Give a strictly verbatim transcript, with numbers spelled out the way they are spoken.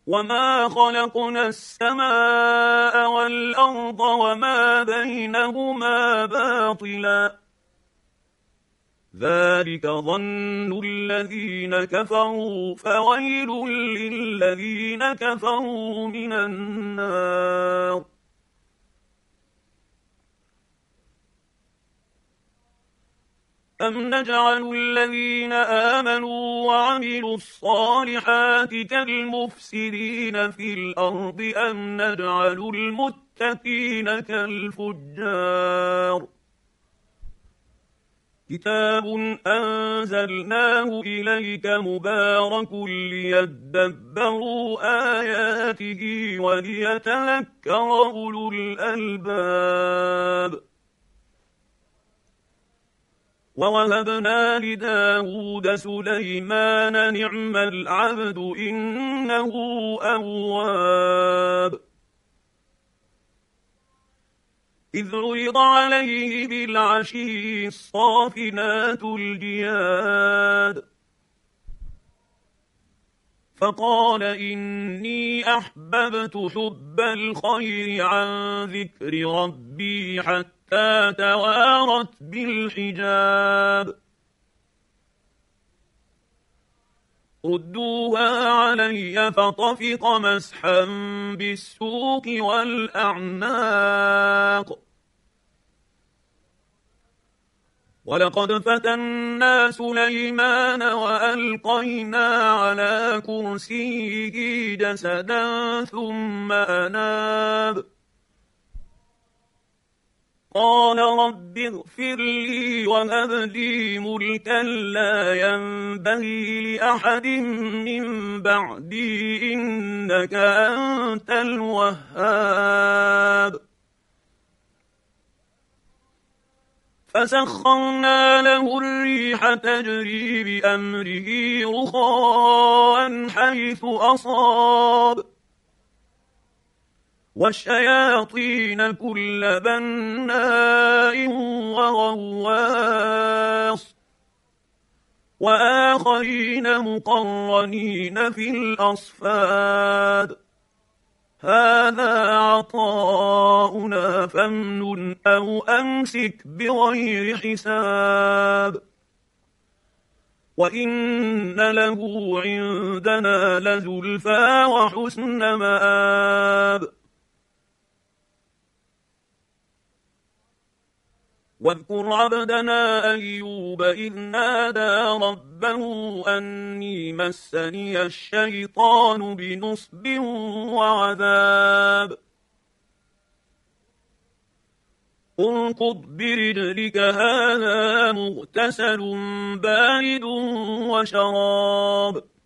وما خلقنا السماء والأرض وما بينهما باطلا ذلك ظن الذين كفروا فويل للذين كفروا من النار. أم نجعل الذين آمنوا وعملوا الصالحات كالمفسدين في الأرض أم نجعل المتقين كالفجار كتاب أنزلناه إليك مبارك ليدبروا آياته وليتذكر أولو الألباب. ووهبنا لداود سليمان نعم العبد إنه أواب إذ عرض عليه بالعشي الصافنات الجياد فقال إني أحببت حب الخير عن ذكر ربي حتى توارت بالحجاب ردوها علي فطفق مسحا بالسوق والأعناق ولقد فتنا سليمان وألقينا على كرسيه جسدا ثم أناب قال رب اغفر لي وهب لي ملكا لا ينبغي لأحد من بعدي إنك أنت الوهاب فسخرنا له الريح تجري بأمره رخاء حيث أصاب والشياطين كل بناء وغواص وآخرين مقرنين في الأصفاد هذا عطاؤنا فامنن أو أمسك بغير حساب وإن له عندنا لزلفى وحسن مآب واذكر عبدنا أيوب إذ نادى ربه أني مسني الشيطان بنصب وعذاب اركض برجلك هذا مغتسل بارد وشراب